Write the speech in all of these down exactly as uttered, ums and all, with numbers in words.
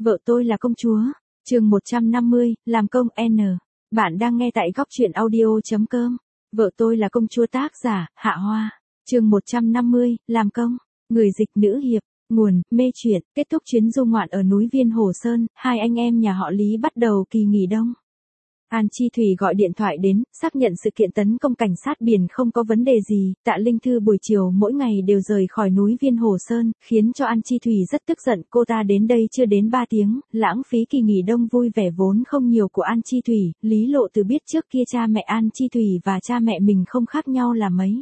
Vợ tôi là công chúa. Chương một trăm năm mươi, làm công N. Bạn đang nghe tại góc truyện audio.com. Vợ tôi là công chúa, tác giả, Hạ Hoa. Chương một trăm năm mươi, làm công. Người dịch nữ hiệp. Nguồn, mê truyện. Kết thúc chuyến du ngoạn ở núi Viên Hồ Sơn, hai anh em nhà họ Lý bắt đầu kỳ nghỉ đông. An Chi Thủy gọi điện thoại đến, xác nhận sự kiện tấn công cảnh sát biển không có vấn đề gì. Tạ Linh Thư buổi chiều mỗi ngày đều rời khỏi núi Viên Hồ Sơn, khiến cho An Chi Thủy rất tức giận. Cô ta đến đây chưa đến ba tiếng, lãng phí kỳ nghỉ đông vui vẻ vốn không nhiều của An Chi Thủy. Lý Lộ Từ biết trước kia cha mẹ An Chi Thủy và cha mẹ mình không khác nhau là mấy.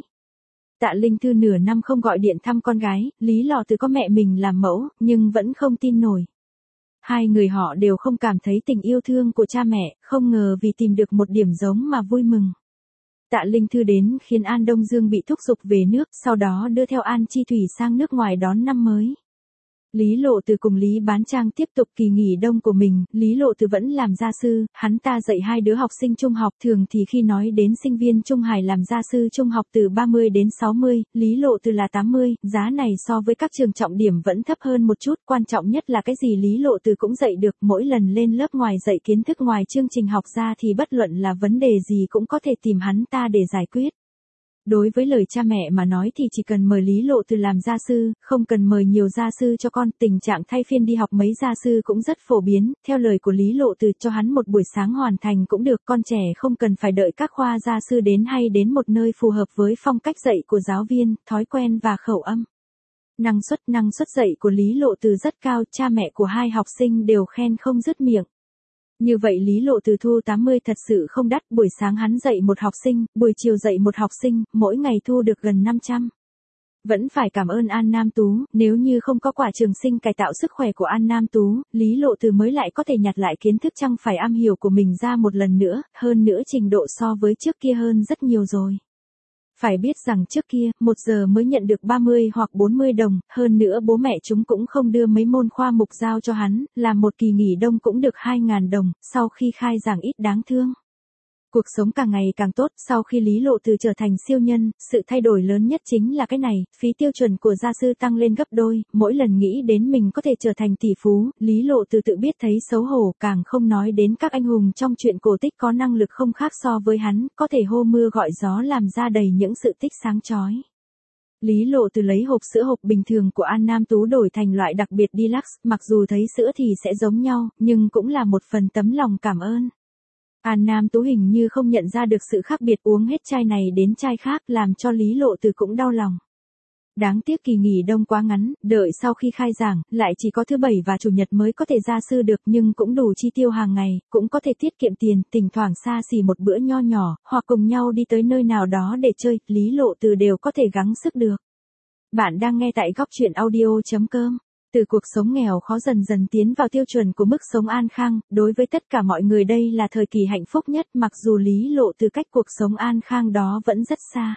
Tạ Linh Thư nửa năm không gọi điện thăm con gái, Lý Lò Từ có mẹ mình làm mẫu, nhưng vẫn không tin nổi. Hai người họ đều không cảm thấy tình yêu thương của cha mẹ, không ngờ vì tìm được một điểm giống mà vui mừng. Tạ Linh Thư đến khiến An Đông Dương bị thúc giục về nước, sau đó đưa theo An Chi Thủy sang nước ngoài đón năm mới. Lý Lộ Từ cùng Lý Bán Trang tiếp tục kỳ nghỉ đông của mình. Lý Lộ Từ vẫn làm gia sư, hắn ta dạy hai đứa học sinh trung học. Thường thì khi nói đến sinh viên Trung Hải làm gia sư trung học từ ba mươi đến sáu mươi, Lý Lộ Từ là tám mươi, giá này so với các trường trọng điểm vẫn thấp hơn một chút. Quan trọng nhất là cái gì Lý Lộ Từ cũng dạy được, mỗi lần lên lớp ngoài dạy kiến thức ngoài chương trình học ra thì bất luận là vấn đề gì cũng có thể tìm hắn ta để giải quyết. Đối với lời cha mẹ mà nói thì chỉ cần mời Lý Lộ Từ làm gia sư, không cần mời nhiều gia sư cho con. Tình trạng thay phiên đi học mấy gia sư cũng rất phổ biến. Theo lời của Lý Lộ Từ, cho hắn một buổi sáng hoàn thành cũng được. Con trẻ không cần phải đợi các khoa gia sư đến, hay đến một nơi phù hợp với phong cách dạy của giáo viên, thói quen và khẩu âm. Năng suất năng suất dạy của Lý Lộ Từ rất cao, cha mẹ của hai học sinh đều khen không dứt miệng. Như vậy Lý Lộ Từ thu tám mươi thật sự không đắt, buổi sáng hắn dạy một học sinh, buổi chiều dạy một học sinh, mỗi ngày thu được gần năm trăm. Vẫn phải cảm ơn An Nam Tú, nếu như không có quả trường sinh cải tạo sức khỏe của An Nam Tú, Lý Lộ Từ mới lại có thể nhặt lại kiến thức chăng phải am hiểu của mình ra một lần nữa, hơn nữa trình độ so với trước kia hơn rất nhiều rồi. Phải biết rằng trước kia, một giờ mới nhận được ba mươi hoặc bốn mươi đồng, hơn nữa bố mẹ chúng cũng không đưa mấy môn khoa mục giao cho hắn, làm một kỳ nghỉ đông cũng được hai nghìn đồng, sau khi khai giảng ít đáng thương. Cuộc sống càng ngày càng tốt, sau khi Lý Lộ Từ trở thành siêu nhân, sự thay đổi lớn nhất chính là cái này, phí tiêu chuẩn của gia sư tăng lên gấp đôi, mỗi lần nghĩ đến mình có thể trở thành tỷ phú, Lý Lộ Từ tự biết thấy xấu hổ, càng không nói đến các anh hùng trong truyện cổ tích có năng lực không khác so với hắn, có thể hô mưa gọi gió làm ra đầy những sự tích sáng chói. Lý Lộ Từ lấy hộp sữa hộp bình thường của An Nam Tú đổi thành loại đặc biệt deluxe, mặc dù thấy sữa thì sẽ giống nhau, nhưng cũng là một phần tấm lòng cảm ơn. An Nam Tú hình như không nhận ra được sự khác biệt, uống hết chai này đến chai khác, làm cho Lý Lộ Từ cũng đau lòng. Đáng tiếc kỳ nghỉ đông quá ngắn, đợi sau khi khai giảng, lại chỉ có thứ bảy và chủ nhật mới có thể gia sư được, nhưng cũng đủ chi tiêu hàng ngày, cũng có thể tiết kiệm tiền, thỉnh thoảng xa xỉ một bữa nho nhỏ, hoặc cùng nhau đi tới nơi nào đó để chơi, Lý Lộ Từ đều có thể gắng sức được. Bạn đang nghe tại góc truyện audio.com. Từ cuộc sống nghèo khó dần dần tiến vào tiêu chuẩn của mức sống an khang, đối với tất cả mọi người đây là thời kỳ hạnh phúc nhất, mặc dù Lý Lộ Từ cách cuộc sống an khang đó vẫn rất xa.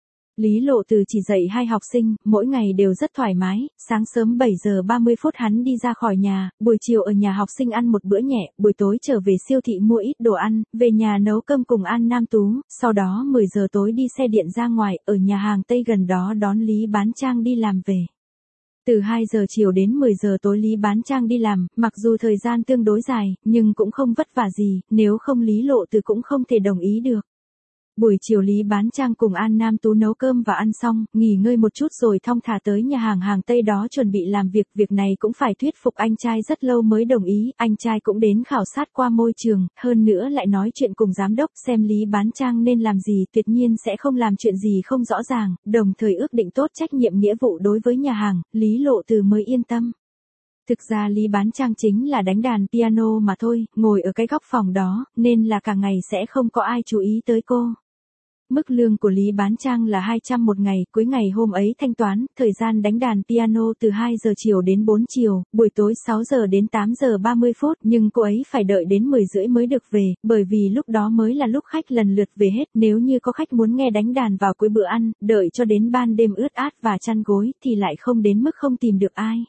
Lý Lộ Từ chỉ dạy hai học sinh, mỗi ngày đều rất thoải mái, sáng sớm bảy giờ ba mươi phút hắn đi ra khỏi nhà, buổi chiều ở nhà học sinh ăn một bữa nhẹ, buổi tối trở về siêu thị mua ít đồ ăn, về nhà nấu cơm cùng An Nam Tú, sau đó mười giờ tối đi xe điện ra ngoài, ở nhà hàng Tây gần đó đón Lý Bán Trang đi làm về. Từ hai giờ chiều đến mười giờ tối Lý Bán Trang đi làm, mặc dù thời gian tương đối dài, nhưng cũng không vất vả gì, nếu không Lý Lộ Từ cũng không thể đồng ý được. Buổi chiều Lý Bán Trang cùng An Nam Tú nấu cơm và ăn xong, nghỉ ngơi một chút rồi thong thả tới nhà hàng hàng Tây đó chuẩn bị làm việc. Việc này cũng phải thuyết phục anh trai rất lâu mới đồng ý, anh trai cũng đến khảo sát qua môi trường, hơn nữa lại nói chuyện cùng giám đốc xem Lý Bán Trang nên làm gì, tuyệt nhiên sẽ không làm chuyện gì không rõ ràng, đồng thời ước định tốt trách nhiệm nghĩa vụ đối với nhà hàng, Lý Lộ Từ mới yên tâm. Thực ra Lý Bán Trang chính là đánh đàn piano mà thôi, ngồi ở cái góc phòng đó, nên là cả ngày sẽ không có ai chú ý tới cô. Mức lương của Lý Bán Trang là hai trăm một ngày, cuối ngày hôm ấy thanh toán, thời gian đánh đàn piano từ hai giờ chiều đến bốn chiều, buổi tối sáu giờ đến tám giờ ba mươi phút, nhưng cô ấy phải đợi đến mười rưỡi mới được về, bởi vì lúc đó mới là lúc khách lần lượt về hết, nếu như có khách muốn nghe đánh đàn vào cuối bữa ăn, đợi cho đến ban đêm ướt át và chăn gối, thì lại không đến mức không tìm được ai.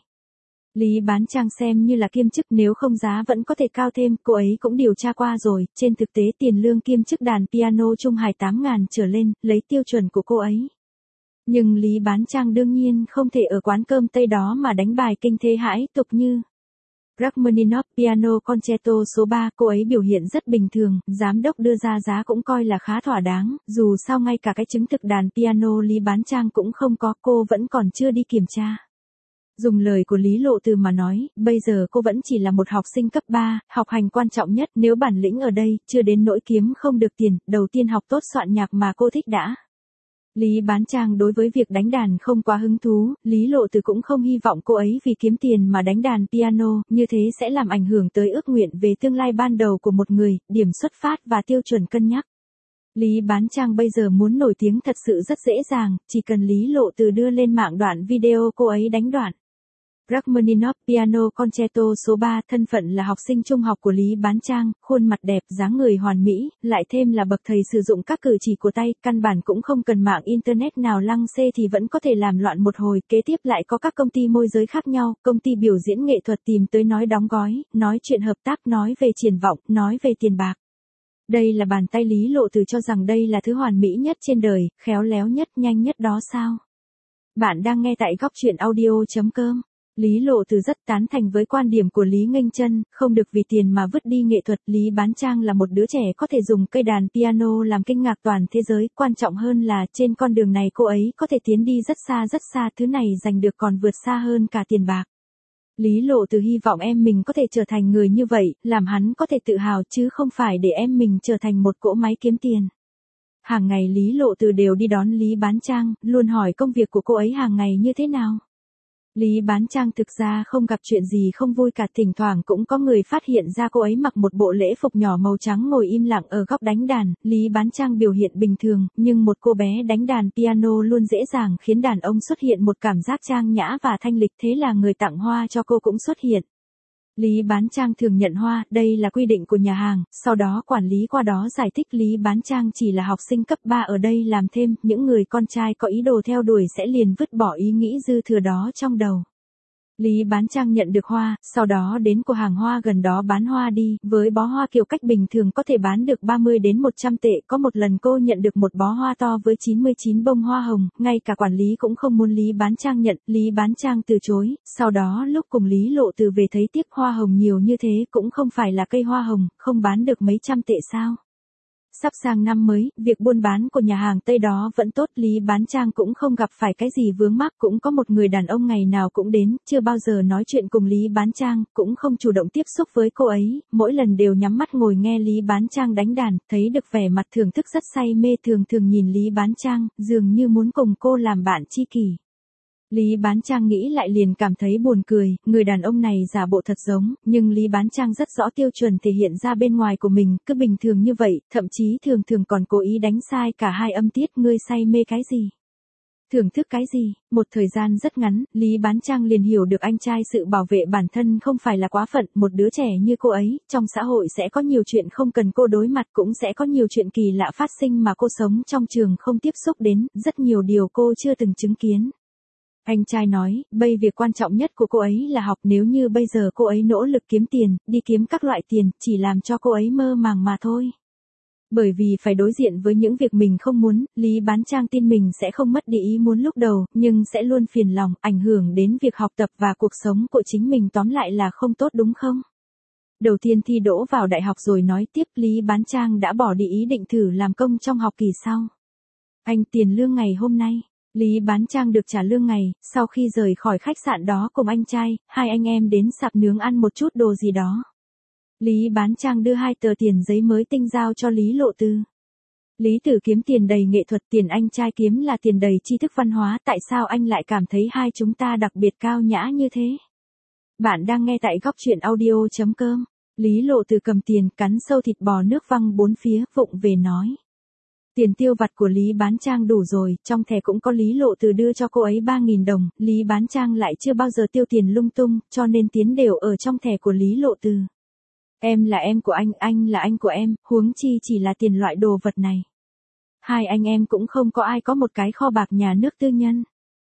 Lý Bán Trang xem như là kiêm chức, nếu không giá vẫn có thể cao thêm, cô ấy cũng điều tra qua rồi, trên thực tế tiền lương kiêm chức đàn piano Trung Hải tám nghìn trở lên, lấy tiêu chuẩn của cô ấy. Nhưng Lý Bán Trang đương nhiên không thể ở quán cơm Tây đó mà đánh bài kinh thế hãi tục như Rachmaninoff Piano Concerto số ba, cô ấy biểu hiện rất bình thường, giám đốc đưa ra giá cũng coi là khá thỏa đáng, dù sao ngay cả cái chứng thực đàn piano Lý Bán Trang cũng không có, cô vẫn còn chưa đi kiểm tra. Dùng lời của Lý Lộ Từ mà nói, bây giờ cô vẫn chỉ là một học sinh cấp ba, học hành quan trọng nhất, nếu bản lĩnh ở đây, chưa đến nỗi kiếm không được tiền, đầu tiên học tốt soạn nhạc mà cô thích đã. Lý Bán Trang đối với việc đánh đàn không quá hứng thú, Lý Lộ Từ cũng không hy vọng cô ấy vì kiếm tiền mà đánh đàn piano, như thế sẽ làm ảnh hưởng tới ước nguyện về tương lai ban đầu của một người, điểm xuất phát và tiêu chuẩn cân nhắc. Lý Bán Trang bây giờ muốn nổi tiếng thật sự rất dễ dàng, chỉ cần Lý Lộ Từ đưa lên mạng đoạn video cô ấy đánh đoạn. Rachmaninoff Piano Concerto số ba, thân phận là học sinh trung học của Lý Bán Trang, khuôn mặt đẹp, dáng người hoàn mỹ, lại thêm là bậc thầy sử dụng các cử chỉ của tay, căn bản cũng không cần mạng internet nào lăng xê thì vẫn có thể làm loạn một hồi, kế tiếp lại có các công ty môi giới khác nhau, công ty biểu diễn nghệ thuật tìm tới nói đóng gói, nói chuyện hợp tác, nói về triển vọng, nói về tiền bạc. Đây là bàn tay Lý Lộ Từ cho rằng đây là thứ hoàn mỹ nhất trên đời, khéo léo nhất, nhanh nhất đó sao? Bạn đang nghe tại góc truyện audio chấm com. Lý Lộ Từ rất tán thành với quan điểm của Lý Nghênh Chân, không được vì tiền mà vứt đi nghệ thuật. Lý Bán Trang là một đứa trẻ có thể dùng cây đàn piano làm kinh ngạc toàn thế giới, quan trọng hơn là trên con đường này cô ấy có thể tiến đi rất xa rất xa, thứ này giành được còn vượt xa hơn cả tiền bạc. Lý Lộ Từ hy vọng em mình có thể trở thành người như vậy, làm hắn có thể tự hào chứ không phải để em mình trở thành một cỗ máy kiếm tiền. Hàng ngày Lý Lộ Từ đều đi đón Lý Bán Trang, luôn hỏi công việc của cô ấy hàng ngày như thế nào. Lý Bán Trang thực ra không gặp chuyện gì không vui cả, thỉnh thoảng cũng có người phát hiện ra cô ấy mặc một bộ lễ phục nhỏ màu trắng ngồi im lặng ở góc đánh đàn. Lý Bán Trang biểu hiện bình thường, nhưng một cô bé đánh đàn piano luôn dễ dàng khiến đàn ông xuất hiện một cảm giác trang nhã và thanh lịch, thế là người tặng hoa cho cô cũng xuất hiện. Lý Bán Trang thường nhận hoa, đây là quy định của nhà hàng, sau đó quản lý qua đó giải thích Lý Bán Trang chỉ là học sinh cấp ba ở đây làm thêm, những người con trai có ý đồ theo đuổi sẽ liền vứt bỏ ý nghĩ dư thừa đó trong đầu. Lý Bán Trang nhận được hoa, sau đó đến cửa hàng hoa gần đó bán hoa đi, với bó hoa kiểu cách bình thường có thể bán được ba mươi đến một trăm tệ, có một lần cô nhận được một bó hoa to với chín mươi chín bông hoa hồng, ngay cả quản lý cũng không muốn Lý Bán Trang nhận, Lý Bán Trang từ chối, sau đó lúc cùng Lý Lộ Từ về thấy tiếc hoa hồng nhiều như thế cũng không phải là cây hoa hồng, không bán được mấy trăm tệ sao. Sắp sang năm mới, việc buôn bán của nhà hàng Tây đó vẫn tốt, Lý Bán Trang cũng không gặp phải cái gì vướng mắc, cũng có một người đàn ông ngày nào cũng đến, chưa bao giờ nói chuyện cùng Lý Bán Trang, cũng không chủ động tiếp xúc với cô ấy, mỗi lần đều nhắm mắt ngồi nghe Lý Bán Trang đánh đàn, thấy được vẻ mặt thưởng thức rất say mê, thường thường nhìn Lý Bán Trang, dường như muốn cùng cô làm bạn tri kỷ. Lý Bán Trang nghĩ lại liền cảm thấy buồn cười, người đàn ông này giả bộ thật giống, nhưng Lý Bán Trang rất rõ tiêu chuẩn thể hiện ra bên ngoài của mình, cứ bình thường như vậy, thậm chí thường thường còn cố ý đánh sai cả hai âm tiết, ngươi say mê cái gì? Thưởng thức cái gì? Một thời gian rất ngắn, Lý Bán Trang liền hiểu được anh trai sự bảo vệ bản thân không phải là quá phận, một đứa trẻ như cô ấy, trong xã hội sẽ có nhiều chuyện không cần cô đối mặt, cũng sẽ có nhiều chuyện kỳ lạ phát sinh mà cô sống trong trường không tiếp xúc đến, rất nhiều điều cô chưa từng chứng kiến. Anh trai nói, bây việc quan trọng nhất của cô ấy là học, nếu như bây giờ cô ấy nỗ lực kiếm tiền, đi kiếm các loại tiền, chỉ làm cho cô ấy mơ màng mà thôi. Bởi vì phải đối diện với những việc mình không muốn, Lý Bán Trang tin mình sẽ không mất đi ý muốn lúc đầu, nhưng sẽ luôn phiền lòng, ảnh hưởng đến việc học tập và cuộc sống của chính mình, tóm lại là không tốt đúng không? Đầu tiên thi đỗ vào đại học rồi nói tiếp, Lý Bán Trang đã bỏ đi ý định thử làm công trong học kỳ sau. Anh tiền lương ngày hôm nay. Lý Bán Trang được trả lương ngày, sau khi rời khỏi khách sạn đó cùng anh trai, hai anh em đến sạp nướng ăn một chút đồ gì đó. Lý Bán Trang đưa hai tờ tiền giấy mới tinh giao cho Lý Lộ Từ. Lý Tử kiếm tiền đầy nghệ thuật, tiền anh trai kiếm là tiền đầy tri thức văn hóa, tại sao anh lại cảm thấy hai chúng ta đặc biệt cao nhã như thế? Bạn đang nghe tại góc truyện audio chấm com. Lý Lộ Từ cầm tiền, cắn sâu thịt bò nước văng bốn phía, vụng về nói. Tiền tiêu vặt của Lý Bán Trang đủ rồi, trong thẻ cũng có Lý Lộ Từ đưa cho cô ấy ba nghìn đồng, Lý Bán Trang lại chưa bao giờ tiêu tiền lung tung, cho nên tiến đều ở trong thẻ của Lý Lộ Từ. Em là em của anh, anh là anh của em, huống chi chỉ là tiền loại đồ vật này. Hai anh em cũng không có ai có một cái kho bạc nhà nước tư nhân.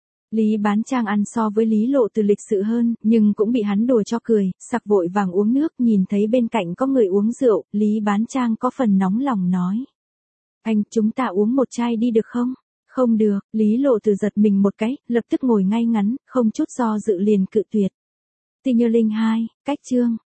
Lý Bán Trang ăn so với Lý Lộ Từ lịch sự hơn, nhưng cũng bị hắn đùa cho cười, sặc vội vàng uống nước, nhìn thấy bên cạnh có người uống rượu, Lý Bán Trang có phần nóng lòng nói. Anh, chúng ta uống một chai đi được không? Không được, Lý Lộ Từ giật mình một cái, lập tức ngồi ngay ngắn, không chút do dự liền cự tuyệt. Tinh Như Linh hai, cách chương.